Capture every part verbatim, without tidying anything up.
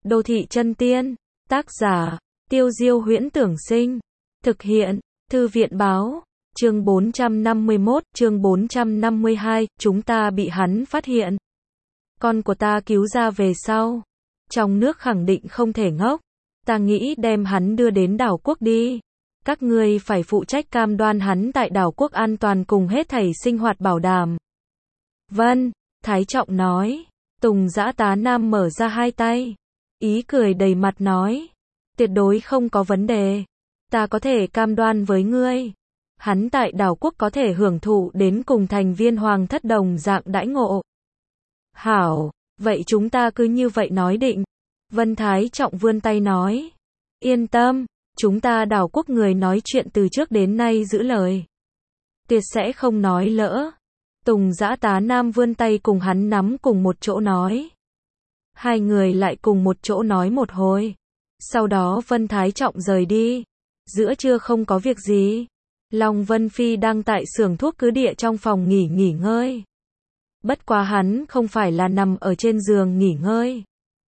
Đô thị chân tiên, tác giả, Tiêu Diêu Huyễn Tưởng Sinh, thực hiện, Thư viện báo, chương bốn trăm năm mươi mốt, chương bốn trăm năm mươi hai, chúng ta bị hắn phát hiện. Con của ta cứu ra về sau. Trong nước khẳng định không thể ngốc. Ta nghĩ đem hắn đưa đến đảo quốc đi. Các ngươi phải phụ trách cam đoan hắn tại đảo quốc an toàn cùng hết thảy sinh hoạt bảo đảm. Vâng, Thái Trọng nói. Tùng Dã Tá Nam mở ra hai tay. Ý cười đầy mặt nói. Tuyệt đối không có vấn đề. Ta có thể cam đoan với ngươi. Hắn tại đảo quốc có thể hưởng thụ đến cùng thành viên hoàng thất đồng dạng đãi ngộ. Hảo, vậy chúng ta cứ như vậy nói định. Vân Thái Trọng vươn tay nói. Yên tâm, chúng ta đảo quốc người nói chuyện từ trước đến nay giữ lời. Tuyệt sẽ không nói lỡ. Tùng Dã Tá Nam vươn tay cùng hắn nắm cùng một chỗ nói. Hai người lại cùng một chỗ nói một hồi. Sau đó Vân Thái Trọng rời đi. Giữa trưa không có việc gì. Long Vân Phi đang tại xưởng thuốc cứ địa trong phòng nghỉ nghỉ ngơi. Bất quá hắn không phải là nằm ở trên giường nghỉ ngơi,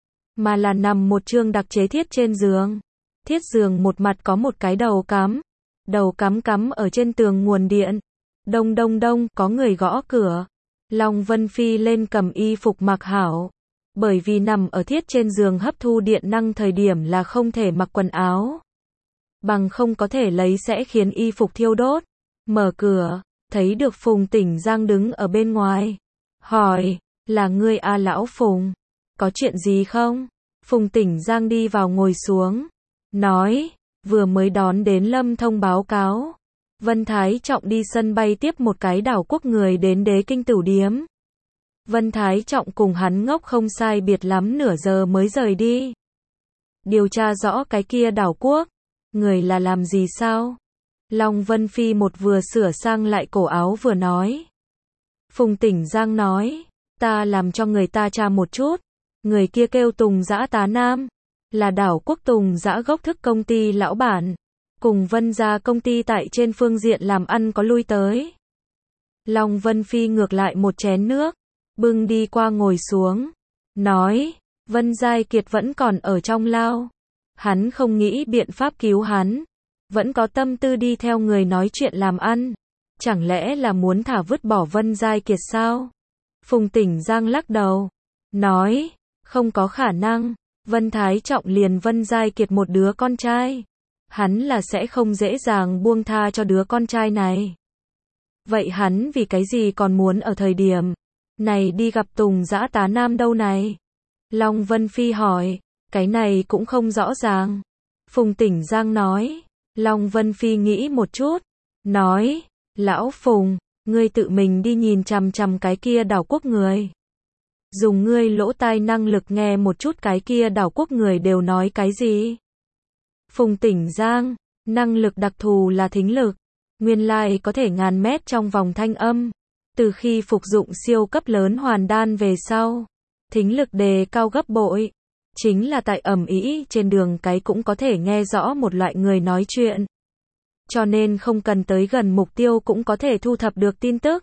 mà là nằm một chương đặc chế thiết trên giường. Thiết giường một mặt có một cái đầu cắm. Đầu cắm cắm ở trên tường nguồn điện. Đông đông đông, có người gõ cửa. Long Vân Phi lên cầm y phục mặc hảo. Bởi vì nằm ở thiết trên giường hấp thu điện năng thời điểm là không thể mặc quần áo. Bằng không có thể lấy sẽ khiến y phục thiêu đốt. Mở cửa, thấy được Phùng Tỉnh Giang đứng ở bên ngoài. Hỏi, là ngươi à lão Phùng? Có chuyện gì không? Phùng Tỉnh Giang đi vào ngồi xuống. Nói, vừa mới đón đến Lâm Thông báo cáo. Vân Thái Trọng đi sân bay tiếp một cái đảo quốc người đến Đế Kinh Tửu Điếm. Vân Thái Trọng cùng hắn ngốc không sai biệt lắm nửa giờ mới rời đi. Điều tra rõ cái kia đảo quốc. Người là làm gì sao? Long Vân Phi một vừa sửa sang lại cổ áo vừa nói. Phùng Tỉnh Giang nói. Ta làm cho người ta tra một chút. Người kia kêu Tùng Dã Tá Nam. Là đảo quốc Tùng Dã gốc thức công ty lão bản. Cùng Vân gia công ty tại trên phương diện làm ăn có lui tới. Long Vân Phi ngược lại một chén nước. Bưng đi qua ngồi xuống. Nói. Vân Giai Kiệt vẫn còn ở trong lao. Hắn không nghĩ biện pháp cứu hắn. Vẫn có tâm tư đi theo người nói chuyện làm ăn. Chẳng lẽ là muốn thả vứt bỏ Vân Giai Kiệt sao? Phùng Tỉnh Giang lắc đầu. Nói. Không có khả năng. Vân Thái Trọng liền Vân Giai Kiệt một đứa con trai. Hắn là sẽ không dễ dàng buông tha cho đứa con trai này. Vậy hắn vì cái gì còn muốn ở thời điểm này đi gặp Tùng Dã Tá Nam đâu này? Long Vân Phi hỏi. Cái này cũng không rõ ràng. Phùng Tỉnh Giang nói. Long Vân Phi nghĩ một chút. Nói. Lão Phùng, ngươi tự mình đi nhìn chằm chằm cái kia đảo quốc người. Dùng ngươi lỗ tai năng lực nghe một chút cái kia đảo quốc người đều nói cái gì. Phùng Tỉnh Giang, năng lực đặc thù là thính lực. Nguyên lai có thể ngàn mét trong vòng thanh âm. Từ khi phục dụng siêu cấp lớn hoàn đan về sau, thính lực đề cao gấp bội. Chính là tại ầm ĩ trên đường cái cũng có thể nghe rõ một loại người nói chuyện. Cho nên không cần tới gần mục tiêu cũng có thể thu thập được tin tức.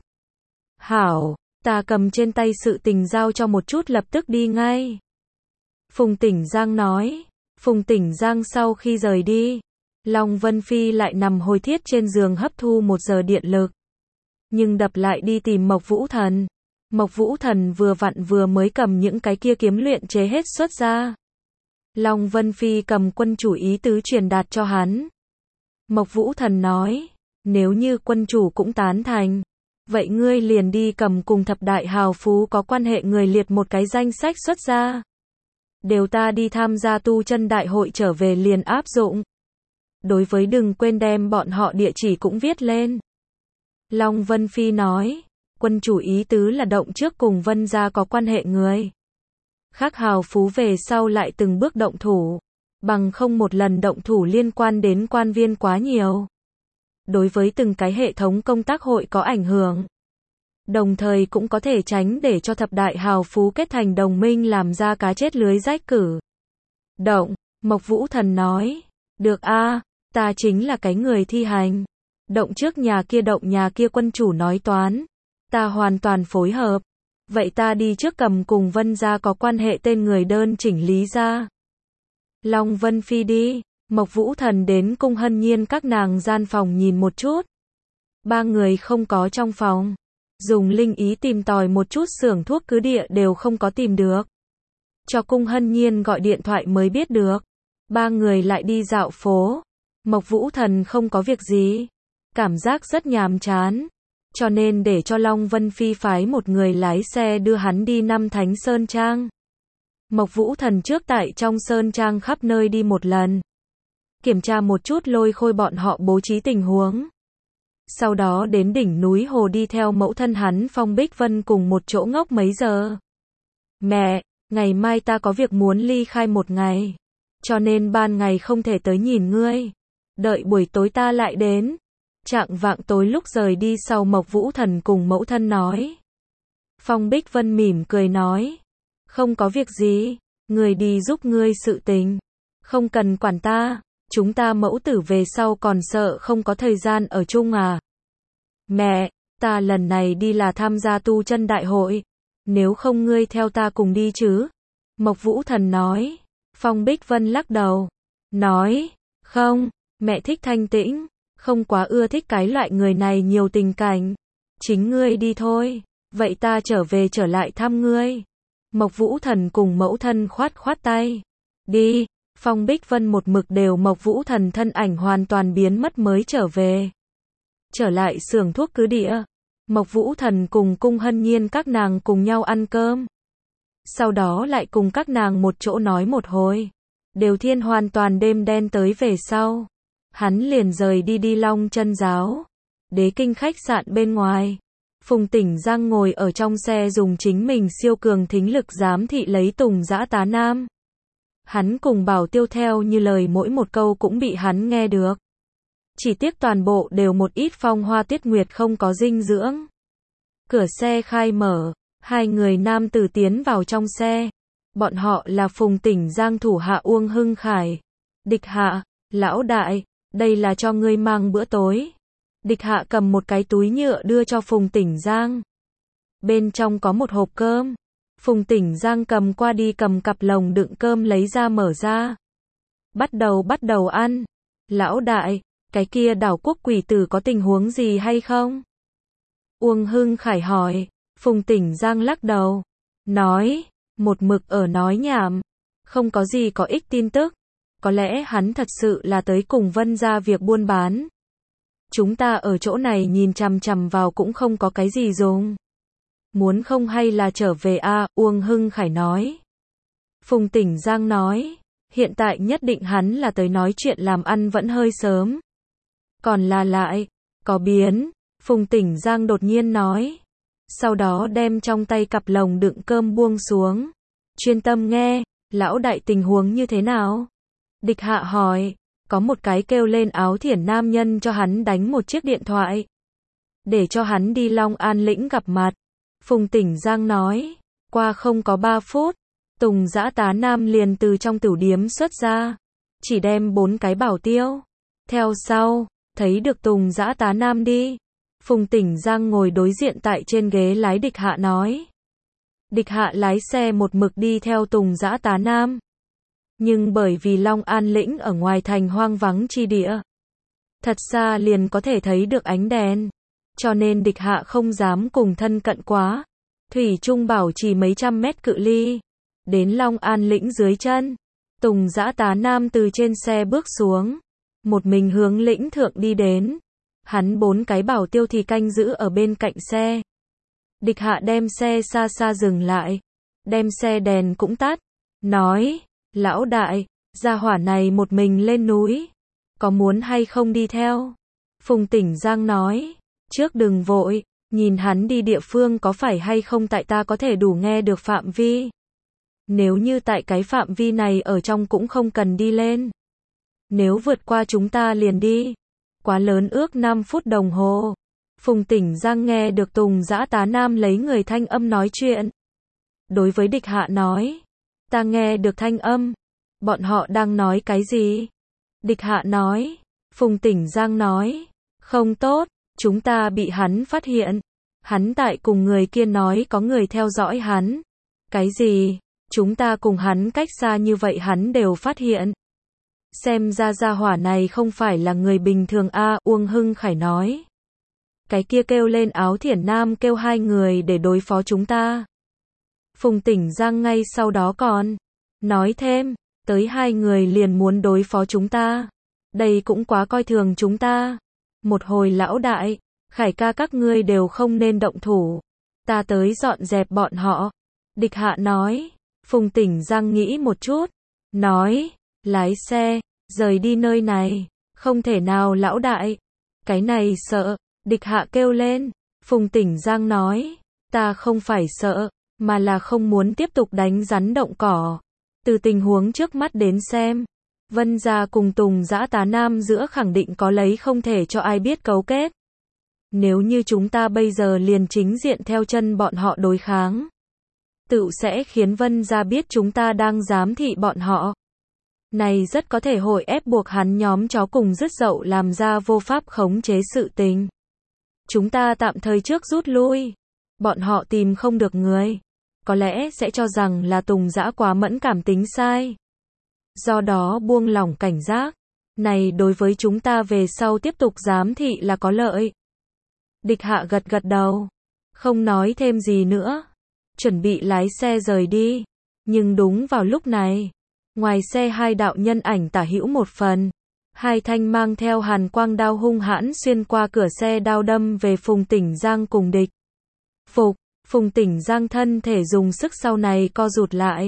Hảo, ta cầm trên tay sự tình giao cho một chút lập tức đi ngay. Phùng Tỉnh Giang nói. Phùng Tỉnh Giang sau khi rời đi, Long Vân Phi lại nằm hồi thiết trên giường hấp thu một giờ điện lực. Nhưng đập lại đi tìm Mộc Vũ Thần. Mộc Vũ Thần vừa vặn vừa mới cầm những cái kia kiếm luyện chế hết xuất ra. Long Vân Phi cầm quân chủ ý tứ truyền đạt cho hắn. Mộc Vũ Thần nói, nếu như quân chủ cũng tán thành, vậy ngươi liền đi cầm cùng thập đại hào phú có quan hệ người liệt một cái danh sách xuất ra. Đều ta đi tham gia tu chân đại hội trở về liền áp dụng. Đối với đừng quên đem bọn họ địa chỉ cũng viết lên. Long Vân Phi nói, quân chủ ý tứ là động trước cùng Vân gia có quan hệ người. Khác hào phú về sau lại từng bước động thủ. Bằng không một lần động thủ liên quan đến quan viên quá nhiều. Đối với từng cái hệ thống công tác hội có ảnh hưởng. Đồng thời cũng có thể tránh để cho thập đại hào phú kết thành đồng minh làm ra cá chết lưới rách cử. Động, Mộc Vũ Thần nói. Được a, ta chính là cái người thi hành. Động trước nhà kia động nhà kia quân chủ nói toán. Ta hoàn toàn phối hợp. Vậy ta đi trước cầm cùng Vân gia có quan hệ tên người đơn chỉnh lý ra. Long Vân Phi đi. Mộc Vũ Thần đến cung Hân Nhiên các nàng gian phòng nhìn một chút. Ba người không có trong phòng. Dùng linh ý tìm tòi một chút xưởng thuốc cứ địa đều không có tìm được. Cho cung Hân Nhiên gọi điện thoại mới biết được. Ba người lại đi dạo phố. Mộc Vũ Thần không có việc gì. Cảm giác rất nhàm chán. Cho nên để cho Long Vân Phi phái một người lái xe đưa hắn đi Năm Thánh Sơn Trang. Mộc Vũ Thần trước tại trong Sơn Trang khắp nơi đi một lần. Kiểm tra một chút Lôi Khôi bọn họ bố trí tình huống. Sau đó đến đỉnh núi Hồ đi theo mẫu thân hắn Phong Bích Vân cùng một chỗ ngốc mấy giờ. Mẹ, ngày mai ta có việc muốn ly khai một ngày. Cho nên ban ngày không thể tới nhìn ngươi. Đợi buổi tối ta lại đến. Chạng vạng tối lúc rời đi sau Mộc Vũ Thần cùng mẫu thân nói. Phong Bích Vân mỉm cười nói. Không có việc gì, người đi giúp ngươi sự tình. Không cần quản ta, chúng ta mẫu tử về sau còn sợ không có thời gian ở chung à. Mẹ, ta lần này đi là tham gia tu chân đại hội. Nếu không ngươi theo ta cùng đi chứ? Mộc Vũ Thần nói. Phong Bích Vân lắc đầu. Nói, không, mẹ thích thanh tĩnh. Không quá ưa thích cái loại người này nhiều tình cảnh. Chính ngươi đi thôi. Vậy ta trở về trở lại thăm ngươi. Mộc Vũ Thần cùng mẫu thân khoát khoát tay. Đi. Phong Bích Vân một mực đều Mộc Vũ Thần thân ảnh hoàn toàn biến mất mới trở về. Trở lại xưởng thuốc cứ địa. Mộc Vũ Thần cùng cung Hân Nhiên các nàng cùng nhau ăn cơm. Sau đó lại cùng các nàng một chỗ nói một hồi. Đều thiên hoàn toàn đêm đen tới về sau. Hắn liền rời đi đi Long Chân Giáo. Đế Kinh khách sạn bên ngoài. Phùng Tỉnh Giang ngồi ở trong xe dùng chính mình siêu cường thính lực giám thị lấy Tùng Dã Tá Nam. Hắn cùng Bảo Tiêu theo như lời mỗi một câu cũng bị hắn nghe được. Chỉ tiếc toàn bộ đều một ít phong hoa tuyết nguyệt không có dinh dưỡng. Cửa xe khai mở, hai người nam tử tiến vào trong xe. Bọn họ là Phùng Tỉnh Giang thủ hạ Uông Hưng Khải. Địch hạ, lão đại, đây là cho ngươi mang bữa tối. Địch hạ cầm một cái túi nhựa đưa cho Phùng Tỉnh Giang. Bên trong có một hộp cơm. Phùng Tỉnh Giang cầm qua đi cầm cặp lồng đựng cơm lấy ra mở ra. Bắt đầu bắt đầu ăn. Lão đại, cái kia đảo quốc quỷ tử có tình huống gì hay không? Uông Hưng Khải hỏi. Phùng Tỉnh Giang lắc đầu. Nói, một mực ở nói nhảm. Không có gì có ích tin tức. Có lẽ hắn thật sự là tới cùng Vân ra việc buôn bán. Chúng ta ở chỗ này nhìn chằm chằm vào cũng không có cái gì dùng. Muốn không hay là trở về a à, Uông Hưng Khải nói. Phùng Tỉnh Giang nói. Hiện tại nhất định hắn là tới nói chuyện làm ăn vẫn hơi sớm. Còn là lại, có biến. Phùng Tỉnh Giang đột nhiên nói. Sau đó đem trong tay cặp lồng đựng cơm buông xuống. Chuyên tâm nghe, lão đại tình huống như thế nào? Địch hạ hỏi. Có một cái kêu lên áo thiển nam nhân cho hắn đánh một chiếc điện thoại. Để cho hắn đi Long An lĩnh gặp mặt. Phùng Tỉnh Giang nói. Qua không có ba phút. Tùng Dã Tá Nam liền từ trong tửu điếm xuất ra. Chỉ đem bốn cái bảo tiêu. Theo sau, thấy được Tùng Dã Tá Nam đi. Phùng Tỉnh Giang ngồi đối diện tại trên ghế lái địch hạ nói. Địch hạ lái xe một mực đi theo Tùng Dã Tá Nam. Nhưng bởi vì Long An lĩnh ở ngoài thành hoang vắng chi địa. Thật xa liền có thể thấy được ánh đèn. Cho nên địch hạ không dám cùng thân cận quá. Thủy Trung bảo trì mấy trăm mét cự ly. Đến Long An lĩnh dưới chân. Tùng Dã Tá Nam từ trên xe bước xuống. Một mình hướng lĩnh thượng đi đến. Hắn bốn cái bảo tiêu thì canh giữ ở bên cạnh xe. Địch hạ đem xe xa xa dừng lại. Đem xe đèn cũng tắt. Nói. Lão đại, gia hỏa này một mình lên núi. Có muốn hay không đi theo? Phùng Tỉnh Giang nói. Trước đừng vội, nhìn hắn đi địa phương có phải hay không tại ta có thể đủ nghe được phạm vi. Nếu như tại cái phạm vi này ở trong cũng không cần đi lên. Nếu vượt qua chúng ta liền đi. Quá lớn ước năm phút đồng hồ. Phùng Tỉnh Giang nghe được Tùng Dã Tá Nam lấy người thanh âm nói chuyện. Đối với địch hạ nói. Ta nghe được thanh âm. Bọn họ đang nói cái gì? Địch hạ nói. Phùng Tỉnh Giang nói. Không tốt, chúng ta bị hắn phát hiện. Hắn tại cùng người kia nói có người theo dõi hắn. Cái gì? Chúng ta cùng hắn cách xa như vậy hắn đều phát hiện. Xem ra gia hỏa này không phải là người bình thường a, Uông Hưng Khải nói. Cái kia kêu lên Áo Thiển Nam kêu hai người để đối phó chúng ta. Phùng Tỉnh Giang ngay sau đó còn nói thêm, tới hai người liền muốn đối phó chúng ta. Đây cũng quá coi thường chúng ta. Một hồi lão đại, Khải ca các ngươi đều không nên động thủ. Ta tới dọn dẹp bọn họ. Địch Hạ nói. Phùng Tỉnh Giang nghĩ một chút. Nói, lái xe, rời đi nơi này. Không thể nào lão đại. Cái này sợ. Địch Hạ kêu lên. Phùng Tỉnh Giang nói, ta không phải sợ, mà là không muốn tiếp tục đánh rắn động cỏ. Từ tình huống trước mắt đến xem, Vân gia cùng Tùng Dã tá Nam giữa khẳng định có lấy không thể cho ai biết cấu kết. Nếu như chúng ta bây giờ liền chính diện theo chân bọn họ đối kháng, tự sẽ khiến Vân gia biết chúng ta đang giám thị bọn họ. Này rất có thể hội ép buộc hắn nhóm chó cùng dứt dậu làm ra vô pháp khống chế sự tình. Chúng ta tạm thời trước rút lui. Bọn họ tìm không được người. Có lẽ sẽ cho rằng là Tùng Dã quá mẫn cảm tính sai. Do đó buông lỏng cảnh giác. Này đối với chúng ta về sau tiếp tục giám thị là có lợi. Địch Hạ gật gật đầu. Không nói thêm gì nữa. Chuẩn bị lái xe rời đi. Nhưng đúng vào lúc này. Ngoài xe hai đạo nhân ảnh tả hữu một phần. Hai thanh mang theo hàn quang đao hung hãn xuyên qua cửa xe đao đâm về Phùng Tỉnh Giang cùng địch. Phục, Phùng Tỉnh Giang thân thể dùng sức sau này co rụt lại.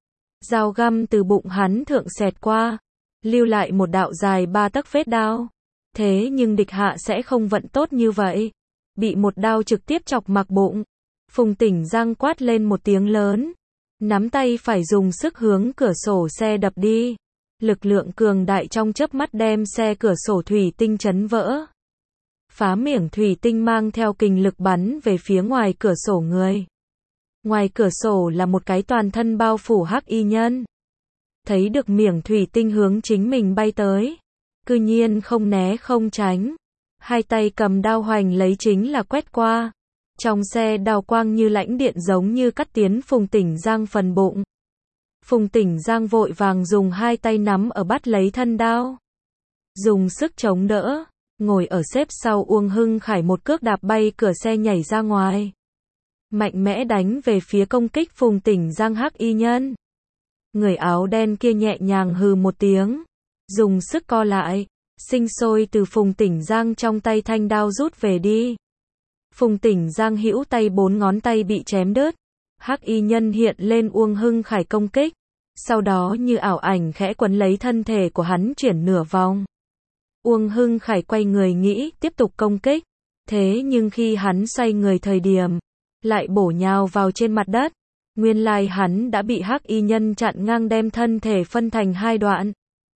Dao găm từ bụng hắn thượng xẹt qua, lưu lại một đạo dài ba tấc vết đao. Thế nhưng địch Hạ sẽ không vận tốt như vậy. Bị một đao trực tiếp chọc mặc bụng. Phùng Tỉnh Giang quát lên một tiếng lớn. Nắm tay phải dùng sức hướng cửa sổ xe đập đi. Lực lượng cường đại trong chớp mắt đem xe cửa sổ thủy tinh chấn vỡ. Phá miệng thủy tinh mang theo kình lực bắn về phía ngoài cửa sổ người. Ngoài cửa sổ là một cái toàn thân bao phủ hắc y nhân. Thấy được miệng thủy tinh hướng chính mình bay tới. Cư nhiên không né không tránh. Hai tay cầm đao hoành lấy chính là quét qua. Trong xe đao quang như lãnh điện giống như cắt tiến Phùng Tỉnh Giang phần bụng. Phùng Tỉnh Giang vội vàng dùng hai tay nắm ở bắt lấy thân đao. Dùng sức chống đỡ. Ngồi ở xếp sau Uông Hưng Khải một cước đạp bay cửa xe nhảy ra ngoài. Mạnh mẽ đánh về phía công kích Phùng Tỉnh Giang hắc y nhân. Người áo đen kia nhẹ nhàng hừ một tiếng. Dùng sức co lại. Sinh sôi từ Phùng Tỉnh Giang trong tay thanh đao rút về đi. Phùng Tỉnh Giang hữu tay bốn ngón tay bị chém đứt. Hắc y nhân hiện lên Uông Hưng Khải công kích. Sau đó như ảo ảnh khẽ quấn lấy thân thể của hắn chuyển nửa vòng. Uông Hưng Khải quay người nghĩ tiếp tục công kích. Thế nhưng khi hắn xoay người thời điểm, lại bổ nhào vào trên mặt đất. Nguyên lai hắn đã bị hắc y nhân chặn ngang đem thân thể phân thành hai đoạn.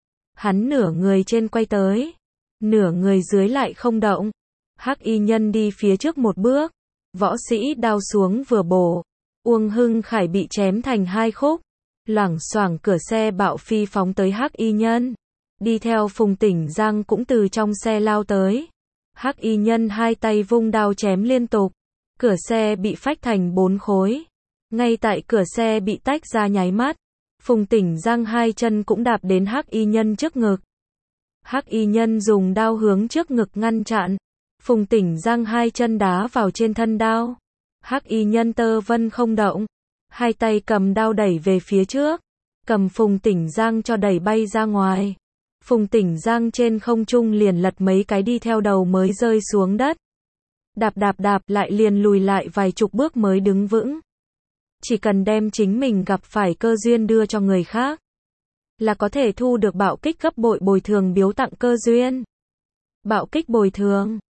Hắn nửa người trên quay tới, nửa người dưới lại không động. Hắc y nhân đi phía trước một bước, võ sĩ đao xuống vừa bổ. Uông Hưng Khải bị chém thành hai khúc. Loảng xoảng cửa xe bạo phi phóng tới hắc y nhân. Đi theo Phùng Tỉnh Giang cũng từ trong xe lao tới. Hắc y nhân hai tay vung đao chém liên tục. Cửa xe bị phách thành bốn khối. Ngay tại cửa xe bị tách ra nháy mắt, Phùng Tỉnh Giang hai chân cũng đạp đến hắc y nhân trước ngực. Hắc y nhân dùng đao hướng trước ngực ngăn chặn. Phùng Tỉnh Giang hai chân đá vào trên thân đao. Hắc y nhân tơ vân không động. Hai tay cầm đao đẩy về phía trước. Cầm Phùng Tỉnh Giang cho đẩy bay ra ngoài. Phùng Tỉnh Giang trên không trung liền lật mấy cái đi theo đầu mới rơi xuống đất. Đạp đạp đạp lại liền lùi lại vài chục bước mới đứng vững. Chỉ cần đem chính mình gặp phải cơ duyên đưa cho người khác, là có thể thu được bạo kích gấp bội bồi thường biếu tặng cơ duyên. Bạo kích bồi thường.